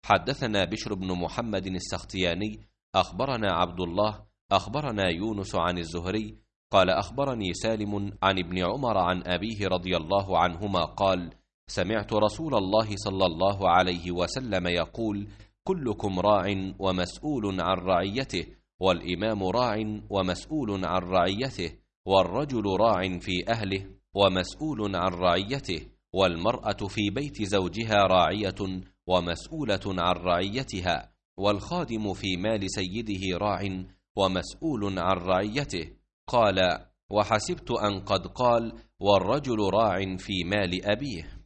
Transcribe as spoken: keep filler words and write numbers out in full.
حدثنا بشر بن محمد السختياني أخبرنا عبد الله أخبرنا يونس عن الزهري قال أخبرني سالم عن ابن عمر عن أبيه رضي الله عنهما قال: سمعت رسول الله صلى الله عليه وسلم يقول: كلكم راع ومسؤول عن رعيته، والإمام راع ومسؤول عن رعيته، والرجل راع في أهله ومسؤول عن رعيته، والمرأة في بيت زوجها راعية ومسؤولة عن رعيتها، والخادم في مال سيده راع ومسؤول عن رعيته. قال: وحسبت أن قد قال: والرجل راع في مال أبيه.